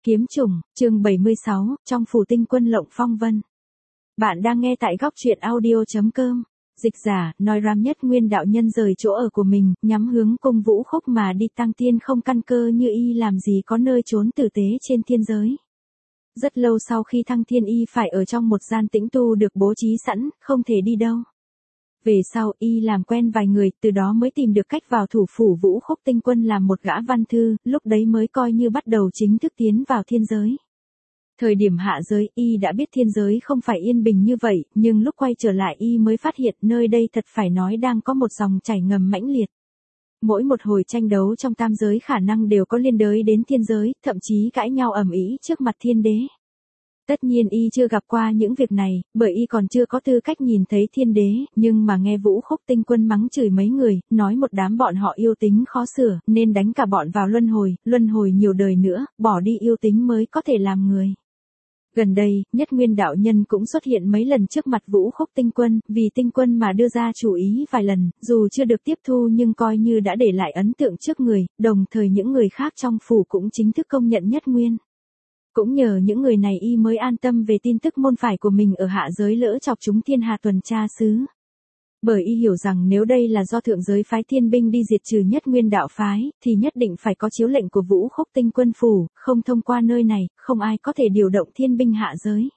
Kiếm chủng, chương 76, trong phủ tinh quân lộng phong vân. Bạn đang nghe tại góc truyện audio.com. Dịch giả, nói Ram Nhất Nguyên đạo nhân rời chỗ ở của mình, nhắm hướng cung Vũ Khúc mà đi tăng tiên không căn cơ như y làm gì có nơi trốn tử tế trên thiên giới. Rất lâu sau khi thăng thiên y phải ở trong một gian tĩnh tu được bố trí sẵn, không thể đi đâu. Về sau y làm quen vài người, từ đó mới tìm được cách vào thủ phủ Vũ Khúc tinh quân làm một gã văn thư, lúc đấy mới coi như bắt đầu chính thức tiến vào thiên giới. Thời điểm hạ giới y đã biết thiên giới không phải yên bình như vậy, nhưng lúc quay trở lại y mới phát hiện nơi đây thật phải nói đang có một dòng chảy ngầm mãnh liệt. Mỗi một hồi tranh đấu trong tam giới khả năng đều có liên đới đến thiên giới, thậm chí cãi nhau ầm ĩ trước mặt thiên đế. Tất nhiên y chưa gặp qua những việc này, bởi y còn chưa có tư cách nhìn thấy thiên đế, nhưng mà nghe Vũ Khúc tinh quân mắng chửi mấy người, nói một đám bọn họ yêu tính khó sửa, nên đánh cả bọn vào luân hồi nhiều đời nữa, bỏ đi yêu tính mới có thể làm người. Gần đây, Nhất Nguyên đạo nhân cũng xuất hiện mấy lần trước mặt Vũ Khúc tinh quân, vì tinh quân mà đưa ra chủ ý vài lần, dù chưa được tiếp thu nhưng coi như đã để lại ấn tượng trước người, đồng thời những người khác trong phủ cũng chính thức công nhận Nhất Nguyên. Cũng nhờ những người này y mới an tâm về tin tức môn phái của mình ở hạ giới lỡ chọc chúng thiên hà tuần tra sứ. Bởi y hiểu rằng nếu đây là do thượng giới phái thiên binh đi diệt trừ Nhất Nguyên đạo phái, thì nhất định phải có chiếu lệnh của Vũ Khúc tinh quân phủ, không thông qua nơi này, không ai có thể điều động thiên binh hạ giới.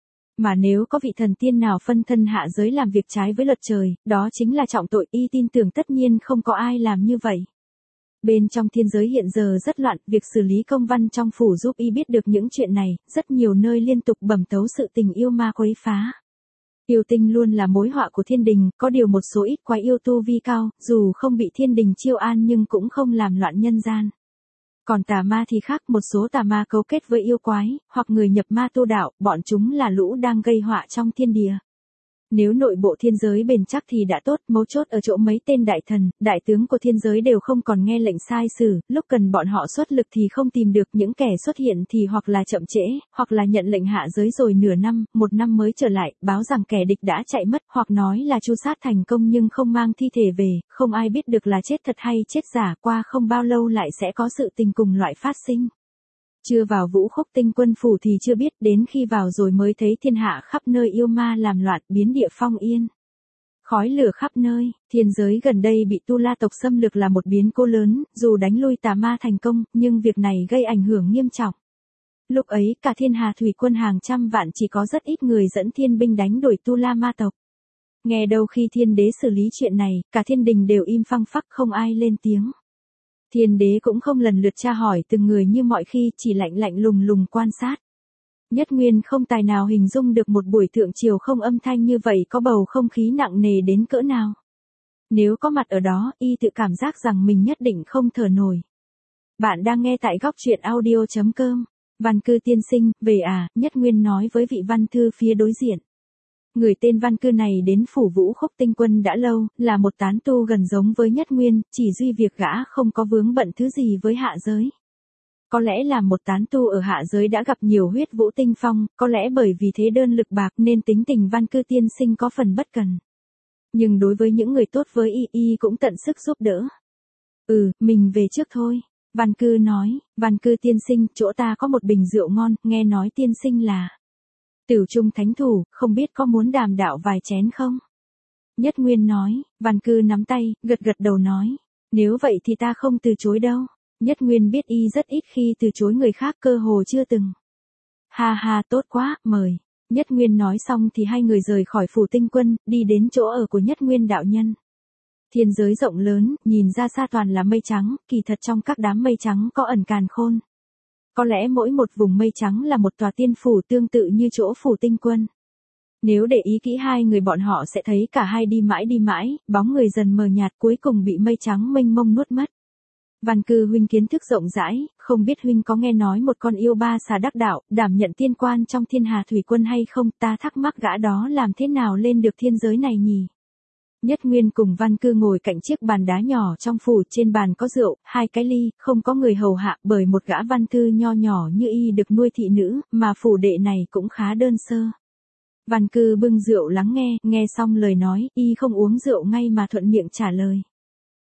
Mà nếu có vị thần tiên nào phân thân hạ giới làm việc trái với luật trời, đó chính là trọng tội, y tin tưởng tất nhiên không có ai làm như vậy. Bên trong thiên giới hiện giờ rất loạn, việc xử lý công văn trong phủ giúp y biết được những chuyện này, rất nhiều nơi liên tục bẩm tấu sự tình yêu ma quấy phá. Yêu tinh luôn là mối họa của thiên đình, có điều một số ít quái yêu tu vi cao, dù không bị thiên đình chiêu an nhưng cũng không làm loạn nhân gian. Còn tà ma thì khác, một số tà ma cấu kết với yêu quái, hoặc người nhập ma tu đạo, bọn chúng là lũ đang gây họa trong thiên địa. Nếu nội bộ thiên giới bền chắc thì đã tốt, mấu chốt ở chỗ mấy tên đại thần, đại tướng của thiên giới đều không còn nghe lệnh sai sử, lúc cần bọn họ xuất lực thì không tìm được, những kẻ xuất hiện thì hoặc là chậm trễ, hoặc là nhận lệnh hạ giới rồi nửa năm, một năm mới trở lại, báo rằng kẻ địch đã chạy mất, hoặc nói là tru sát thành công nhưng không mang thi thể về, không ai biết được là chết thật hay chết giả, qua không bao lâu lại sẽ có sự tình cùng loại phát sinh. Chưa vào Vũ Khúc tinh quân phủ thì chưa biết, đến khi vào rồi mới thấy thiên hạ khắp nơi yêu ma làm loạn, biến địa phong yên. Khói lửa khắp nơi, thiên giới gần đây bị Tu La tộc xâm lược là một biến cố lớn, dù đánh lui tà ma thành công, nhưng việc này gây ảnh hưởng nghiêm trọng. Lúc ấy cả thiên hà thủy quân hàng trăm vạn chỉ có rất ít người dẫn thiên binh đánh đuổi Tu La ma tộc. Nghe đâu khi thiên đế xử lý chuyện này, cả thiên đình đều im phăng phắc không ai lên tiếng. Thiên đế cũng không lần lượt tra hỏi từng người như mọi khi, chỉ lạnh lùng quan sát. Nhất Nguyên không tài nào hình dung được một buổi thượng triều không âm thanh như vậy có bầu không khí nặng nề đến cỡ nào. Nếu có mặt ở đó, y tự cảm giác rằng mình nhất định không thở nổi. Bạn đang nghe tại góc truyện audio.com. Văn Cư tiên sinh, về à, Nhất Nguyên nói với vị văn thư phía đối diện. Người tên Văn Cư này đến phủ Vũ Khúc tinh quân đã lâu, là một tán tu gần giống với Nhất Nguyên, chỉ duy việc gã không có vướng bận thứ gì với hạ giới. Có lẽ là một tán tu ở hạ giới đã gặp nhiều huyết vũ tinh phong, có lẽ bởi vì thế đơn lực bạc nên tính tình Văn Cư tiên sinh có phần bất cần. Nhưng đối với những người tốt với y cũng tận sức giúp đỡ. Mình về trước thôi. Văn Cư nói, Văn Cư tiên sinh, chỗ ta có một bình rượu ngon, nghe nói tiên sinh là Tửu Trung thánh thủ, không biết có muốn đàm đạo vài chén không? Nhất Nguyên nói, Văn Cư nắm tay, gật đầu nói, nếu vậy thì ta không từ chối đâu. Nhất Nguyên biết y rất ít khi từ chối người khác, cơ hồ chưa từng. Ha, tốt quá, mời. Nhất Nguyên nói xong thì hai người rời khỏi phủ tinh quân, đi đến chỗ ở của Nhất Nguyên đạo nhân. Thiên giới rộng lớn, nhìn ra xa toàn là mây trắng, kỳ thật trong các đám mây trắng có ẩn càn khôn. Có lẽ mỗi một vùng mây trắng là một tòa tiên phủ tương tự như chỗ phủ tinh quân. Nếu để ý kỹ hai người bọn họ sẽ thấy cả hai đi mãi, bóng người dần mờ nhạt cuối cùng bị mây trắng mênh mông nuốt mất. Văn Cư huynh kiến thức rộng rãi, không biết huynh có nghe nói một con yêu ba xà đắc đạo, đảm nhận tiên quan trong thiên hà thủy quân hay không, ta thắc mắc gã đó làm thế nào lên được thiên giới này nhỉ? Nhất Nguyên cùng Văn Cư ngồi cạnh chiếc bàn đá nhỏ trong phủ, trên bàn có rượu, 2 cái ly, không có người hầu hạ, bởi một gã văn thư nho nhỏ như y được nuôi thị nữ, mà phủ đệ này cũng khá đơn sơ. Văn Cư bưng rượu lắng nghe xong lời nói, y không uống rượu ngay mà thuận miệng trả lời.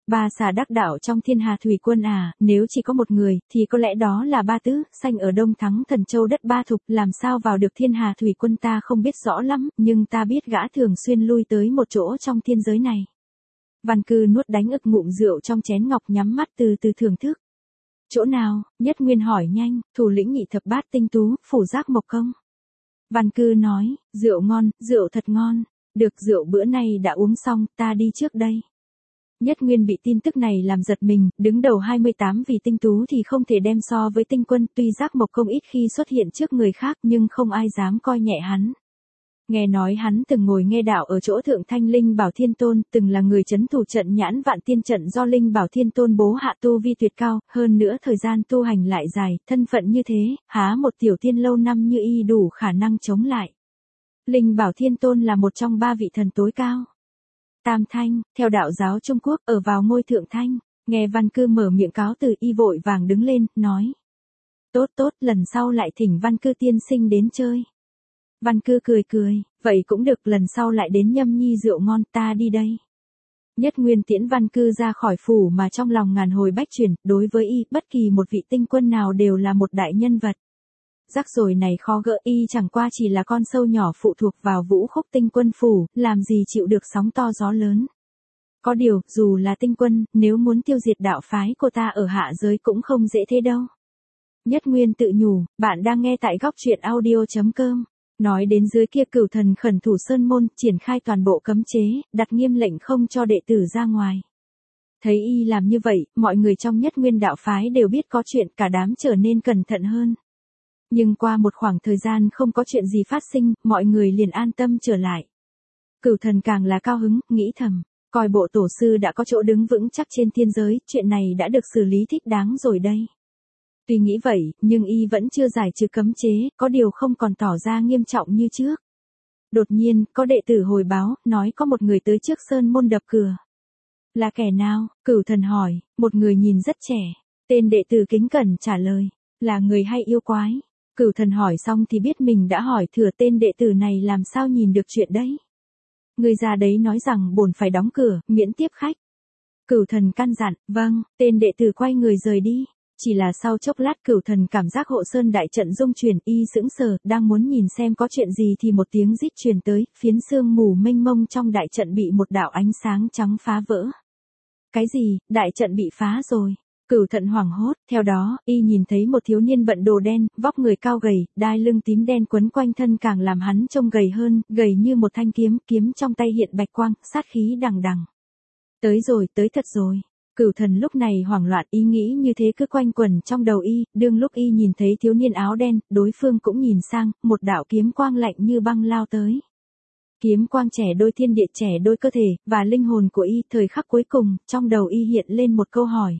Ba xà đắc đạo trong thiên hà thủy quân à, nếu chỉ có một người, thì có lẽ đó là Ba Tứ, sanh ở Đông Thắng Thần Châu đất Ba Thục, làm sao vào được thiên hà thủy quân ta không biết rõ lắm, nhưng ta biết gã thường xuyên lui tới một chỗ trong thiên giới này. Văn Cư nuốt đánh ực ngụm rượu trong chén ngọc, nhắm mắt từ từ thưởng thức. Chỗ nào? Nhất Nguyên hỏi nhanh. Thủ lĩnh nhị thập bát tinh tú, phủ giác mộc công. Văn Cư nói, rượu ngon, rượu thật ngon. Được, rượu bữa nay đã uống xong, ta đi trước đây. Nhất Nguyên bị tin tức này làm giật mình, đứng đầu 28 vị tinh tú thì không thể đem so với tinh quân, tuy giác mộc công ít khi xuất hiện trước người khác nhưng không ai dám coi nhẹ hắn. Nghe nói hắn từng ngồi nghe đạo ở chỗ thượng thanh Linh Bảo Thiên Tôn, từng là người trấn thủ trận Nhãn Vạn Tiên trận do Linh Bảo Thiên Tôn bố hạ, tu vi tuyệt cao, hơn nữa thời gian tu hành lại dài, thân phận như thế, há một tiểu tiên lâu năm như y đủ khả năng chống lại. Linh Bảo Thiên Tôn là một trong 3 vị thần tối cao. Tam Thanh, theo đạo giáo Trung Quốc, ở vào ngôi thượng thanh. Nghe Văn Cư mở miệng cáo từ, y vội vàng đứng lên, nói. Tốt tốt, lần sau lại thỉnh Văn Cư tiên sinh đến chơi. Văn Cư cười cười, vậy cũng được, lần sau lại đến nhâm nhi rượu ngon, ta đi đây. Nhất Nguyên tiễn Văn Cư ra khỏi phủ mà trong lòng ngàn hồi bách chuyển, đối với y, bất kỳ một vị tinh quân nào đều là một đại nhân vật. Rắc rối này khó gỡ, y chẳng qua chỉ là con sâu nhỏ phụ thuộc vào Vũ Khúc tinh quân phủ, làm gì chịu được sóng to gió lớn. Có điều, dù là tinh quân, nếu muốn tiêu diệt đạo phái của ta ở hạ giới cũng không dễ thế đâu. Nhất Nguyên tự nhủ, bạn đang nghe tại góc truyện audio.com. Nói đến dưới kia, Cửu Thần khẩn thủ sơn môn, triển khai toàn bộ cấm chế, đặt nghiêm lệnh không cho đệ tử ra ngoài. Thấy y làm như vậy, mọi người trong Nhất Nguyên đạo phái đều biết có chuyện, cả đám trở nên cẩn thận hơn. Nhưng qua một khoảng thời gian không có chuyện gì phát sinh, mọi người liền an tâm trở lại. Cửu Thần càng là cao hứng, nghĩ thầm, coi bộ tổ sư đã có chỗ đứng vững chắc trên thiên giới, chuyện này đã được xử lý thích đáng rồi đây. Tuy nghĩ vậy, nhưng y vẫn chưa giải trừ cấm chế, có điều không còn tỏ ra nghiêm trọng như trước. Đột nhiên, có đệ tử hồi báo, nói có một người tới trước sơn môn đập cửa. Là kẻ nào? Cửu Thần hỏi. Một người nhìn rất trẻ. Tên đệ tử kính cẩn trả lời. Là người hay yêu quái? Cửu Thần hỏi xong thì biết mình đã hỏi thừa, tên đệ tử này làm sao nhìn được chuyện đấy. Người già đấy nói rằng bổn phải đóng cửa, miễn tiếp khách. Cửu Thần căn dặn, vâng, tên đệ tử quay người rời đi. Chỉ là sau chốc lát, Cửu Thần cảm giác hộ sơn đại trận rung chuyển, y sững sờ, đang muốn nhìn xem có chuyện gì thì một tiếng rít truyền tới, phiến sương mù mênh mông trong đại trận bị một đạo ánh sáng trắng phá vỡ. Cái gì? Đại trận bị phá rồi. Cửu Thần hoảng hốt, theo đó, y nhìn thấy một thiếu niên bận đồ đen, vóc người cao gầy, đai lưng tím đen quấn quanh thân càng làm hắn trông gầy hơn, gầy như một thanh kiếm, kiếm trong tay hiện bạch quang, sát khí đằng đằng. Tới rồi, tới thật rồi. Cửu Thần lúc này hoảng loạn, ý nghĩ như thế cứ quanh quẩn trong đầu y, đương lúc y nhìn thấy thiếu niên áo đen, đối phương cũng nhìn sang, một đạo kiếm quang lạnh như băng lao tới. Kiếm quang trẻ đôi thiên địa, trẻ đôi cơ thể, và linh hồn của y, thời khắc cuối cùng, trong đầu y hiện lên một câu hỏi.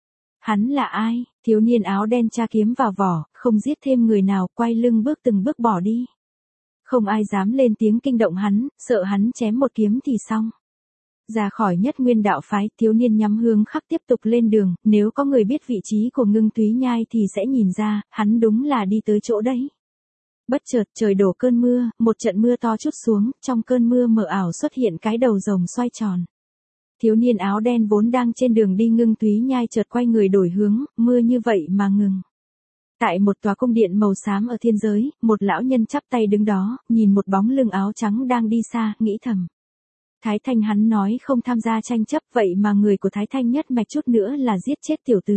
Hắn là ai? Thiếu niên áo đen tra kiếm vào vỏ, không giết thêm người nào, quay lưng bước từng bước bỏ đi. Không ai dám lên tiếng kinh động hắn, sợ hắn chém một kiếm thì xong. Ra khỏi Nhất Nguyên đạo phái, thiếu niên nhắm hướng khắc tiếp tục lên đường, nếu có người biết vị trí của Ngưng Túy Nhai thì sẽ nhìn ra, hắn đúng là đi tới chỗ đấy. Bất chợt trời đổ cơn mưa, một trận mưa to trút xuống, trong cơn mưa mờ ảo xuất hiện cái đầu rồng xoay tròn. Thiếu niên áo đen vốn đang trên đường đi Ngưng Túy Nhai chợt quay người đổi hướng, mưa như vậy mà ngừng. Tại một tòa cung điện màu xám ở thiên giới, một lão nhân chắp tay đứng đó, nhìn một bóng lưng áo trắng đang đi xa, nghĩ thầm. Thái Thanh hắn nói không tham gia tranh chấp, vậy mà người của Thái Thanh nhất mạch chút nữa là giết chết tiểu tứ.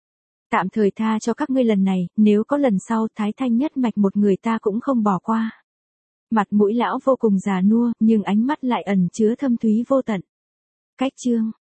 Tạm thời tha cho các ngươi lần này, nếu có lần sau Thái Thanh nhất mạch một người ta cũng không bỏ qua. Mặt mũi lão vô cùng già nua, nhưng ánh mắt lại ẩn chứa thâm thúy vô tận. Cách chương